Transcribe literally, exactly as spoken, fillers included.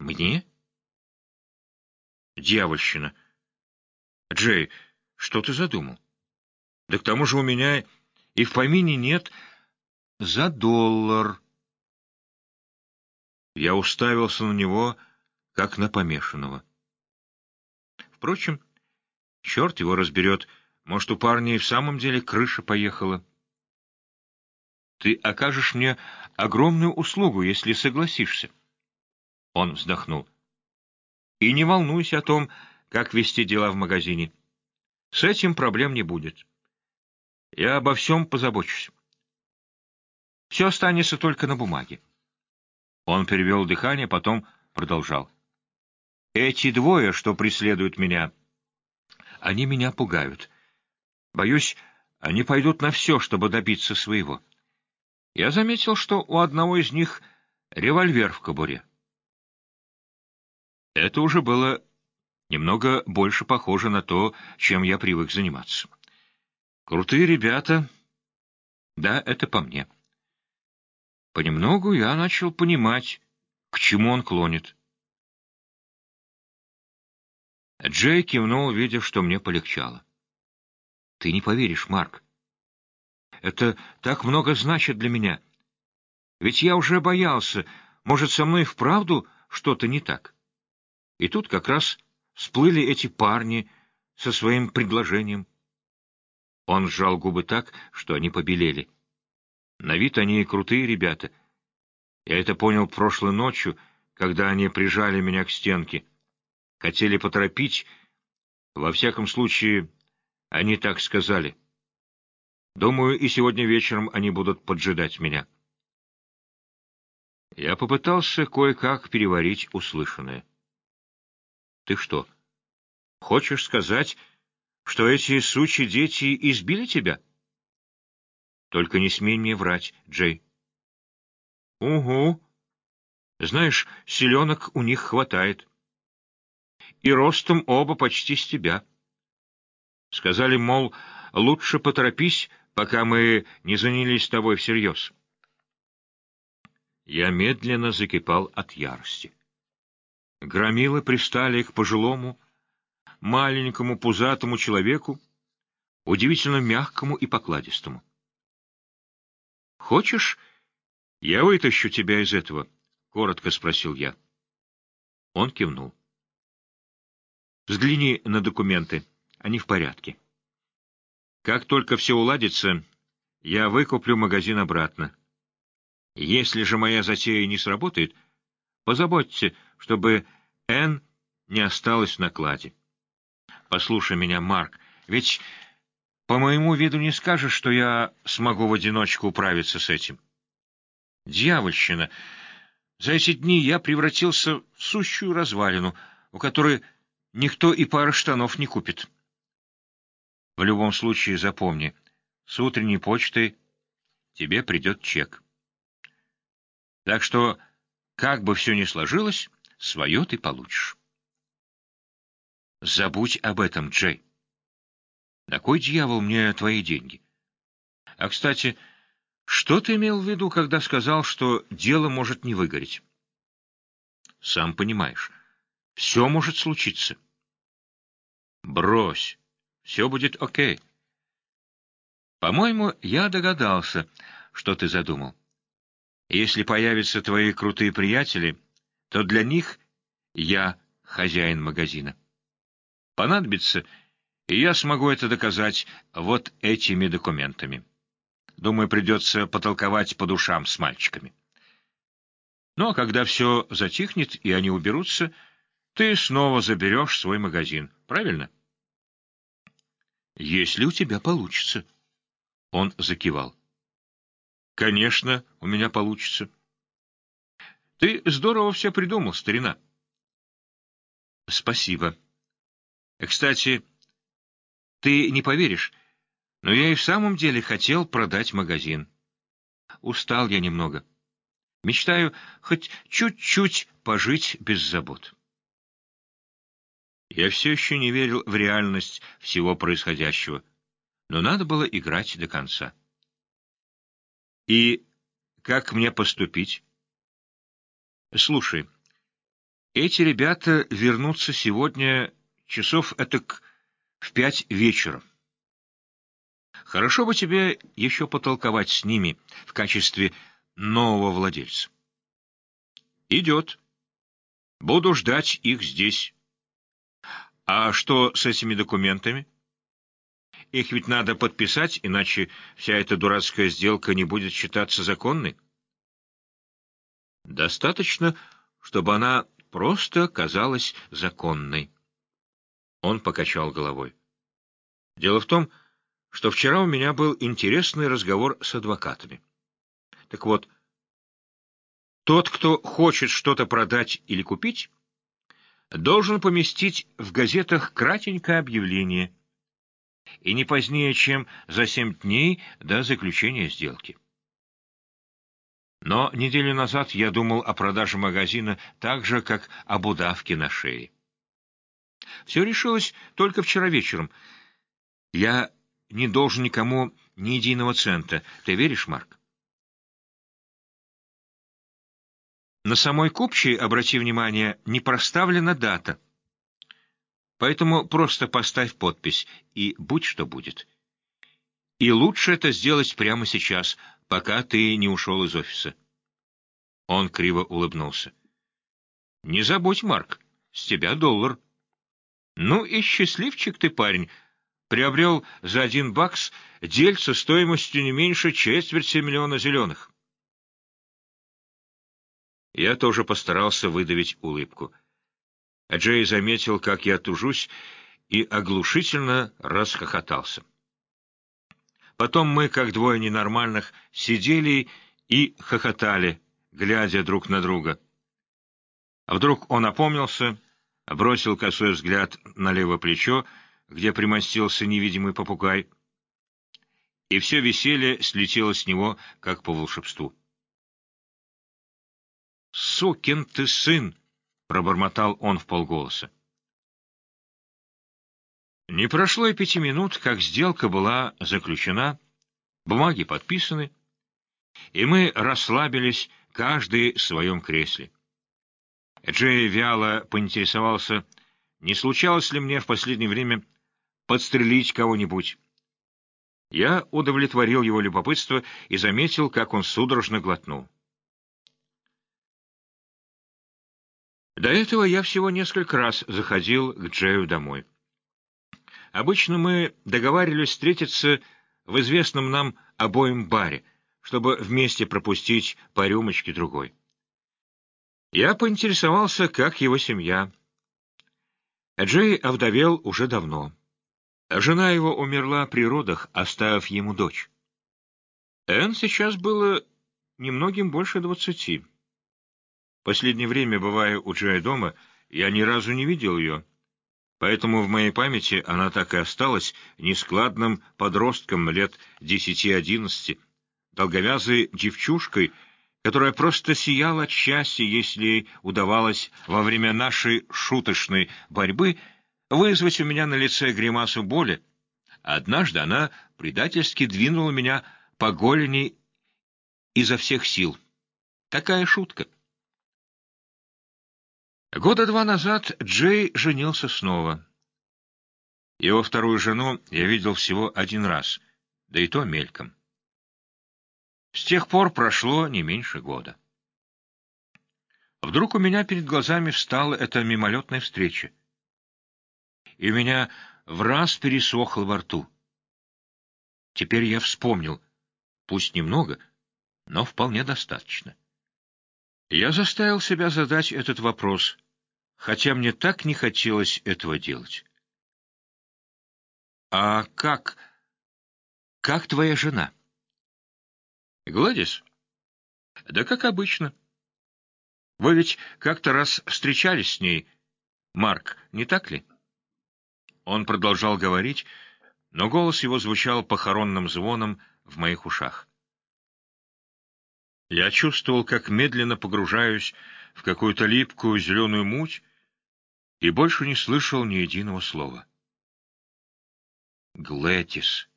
Мне? Дьявольщина. Джей, что ты задумал? Да к тому же у меня и в помине нет за доллар. Я уставился на него, как на помешанного. Впрочем, черт его разберет, может, у парня и в самом деле крыша поехала. Ты окажешь мне огромную услугу, если согласишься. Он вздохнул. И не волнуйся о том, как вести дела в магазине. С этим проблем не будет. Я обо всем позабочусь. Все останется только на бумаге. Он перевел дыхание, потом продолжал. Эти двое, что преследуют меня, они меня пугают. Боюсь, они пойдут на все, чтобы добиться своего. Я заметил, что у одного из них револьвер в кобуре. Это уже было немного больше похоже на то, чем я привык заниматься. Крутые ребята, да, это по мне. Понемногу я начал понимать, к чему он клонит. Джей кивнул, видя, что мне полегчало. Ты не поверишь, Марк. Это так много значит для меня. Ведь я уже боялся, может, со мной вправду что-то не так. И тут как раз всплыли эти парни со своим предложением. Он сжал губы так, что они побелели. На вид они крутые ребята. Я это понял прошлой ночью, когда они прижали меня к стенке. Хотели поторопить. Во всяком случае, они так сказали. Думаю, и сегодня вечером они будут поджидать меня. Я попытался кое-как переварить услышанное. Ты что, хочешь сказать, что эти сучьи дети избили тебя? Только не смей мне врать, Джей. Угу. Знаешь, селенок у них хватает. И ростом оба почти с тебя. Сказали, мол, лучше поторопись, пока мы не занялись тобой всерьез. Я медленно закипал от ярости. Громилы пристали к пожилому, маленькому пузатому человеку, удивительно мягкому и покладистому. «Хочешь, я вытащу тебя из этого?» — коротко спросил я. Он кивнул. «Взгляни на документы, они в порядке. Как только все уладится, я выкуплю магазин обратно. Если же моя затея не сработает, позаботьте, чтобы Энн не осталась в накладе. Послушай меня, Марк, ведь по моему виду не скажешь, что я смогу в одиночку управиться с этим. Дьявольщина! За эти дни я превратился в сущую развалину, у которой никто и пары штанов не купит. В любом случае запомни, с утренней почтой тебе придет чек. Так что, как бы все ни сложилось, свое ты получишь. Забудь об этом, Джей. На кой дьявол мне твои деньги? А, кстати, что ты имел в виду, когда сказал, что дело может не выгореть? Сам понимаешь, все может случиться. Брось, все будет окей. По-моему, я догадался, что ты задумал. Если появятся твои крутые приятели, то для них я хозяин магазина. Понадобится, и я смогу это доказать вот этими документами. Думаю, придется потолковать по душам с мальчиками. Ну, а когда все затихнет и они уберутся, ты снова заберешь свой магазин, правильно? Если у тебя получится. Он закивал. Конечно, у меня получится. Ты здорово все придумал, старина. Спасибо. Кстати, ты не поверишь, но я и в самом деле хотел продать магазин. Устал я немного. Мечтаю хоть чуть-чуть пожить без забот. Я все еще не верил в реальность всего происходящего, но надо было играть до конца. И как мне поступить? Слушай, Эти ребята вернутся сегодня часов этак в пять вечера. Хорошо бы тебе еще потолковать с ними в качестве нового владельца. Идет. Буду ждать их здесь. А что с этими документами? Их ведь надо подписать, иначе вся эта дурацкая сделка не будет считаться законной. Достаточно, чтобы она просто казалась законной. Он покачал головой. Дело в том, что вчера у меня был интересный разговор с адвокатами. Так вот, тот, кто хочет что-то продать или купить, должен поместить в газетах кратенькое объявление, и не позднее, чем за семь дней до заключения сделки. Но неделю назад я думал о продаже магазина так же, как об удавке на шее. Все решилось только вчера вечером. Я не должен никому ни единого цента. Ты веришь, Марк? На самой купчей, обрати внимание, не проставлена дата. Поэтому просто поставь подпись, и будь что будет. И лучше это сделать прямо сейчас, пока ты не ушел из офиса. Он криво улыбнулся. Не забудь, Марк, с тебя доллар. Ну и счастливчик ты, парень. Приобрел за один бакс дельце стоимостью не меньше четверти миллиона зеленых. Я тоже постарался выдавить улыбку. А Джей заметил, как я тужусь, и оглушительно расхохотался. Потом мы, как двое ненормальных, сидели и хохотали, глядя друг на друга. А вдруг он опомнился, бросил косой взгляд на левое плечо, где примостился невидимый попугай, и все веселье слетело с него, как по волшебству. «Сукин ты сын!» — пробормотал он вполголоса. Не прошло и пяти минут, как сделка была заключена, бумаги подписаны, и мы расслабились, каждый в своем кресле. Джей вяло поинтересовался, не случалось ли мне в последнее время подстрелить кого-нибудь. Я удовлетворил его любопытство и заметил, как он судорожно глотнул. До этого я всего несколько раз заходил к Джею домой. Обычно мы договаривались встретиться в известном нам обоим баре, чтобы вместе пропустить по рюмочке другой. Я поинтересовался, как его семья. Джей овдовел уже давно. Жена его умерла при родах, оставив ему дочь. Энн сейчас было немногим больше двадцати. Последнее время, бывая у Джея дома, я ни разу не видел ее, поэтому в моей памяти она так и осталась нескладным подростком лет десяти-одиннадцати, долговязой девчушкой, которая просто сияла от счастья, если ей удавалось во время нашей шуточной борьбы вызвать у меня на лице гримасу боли. Однажды она предательски двинула меня по голени изо всех сил. Такая шутка. Года два назад Джей женился снова. Его вторую жену я видел всего один раз, да и то мельком. С тех пор прошло не меньше года. Вдруг у меня перед глазами встала эта мимолетная встреча, и у меня враз пересохло во рту. Теперь я вспомнил, пусть немного, но вполне достаточно. Я заставил себя задать этот вопрос, хотя мне так не хотелось этого делать. «А как... как твоя жена?» «Гладис?» «Да как обычно. Вы ведь как-то раз встречались с ней, Марк, не так ли?» Он продолжал говорить, но голос его звучал похоронным звоном в моих ушах. Я чувствовал, как медленно погружаюсь в какую-то липкую зеленую муть, и больше не слышал ни единого слова. Глэдис.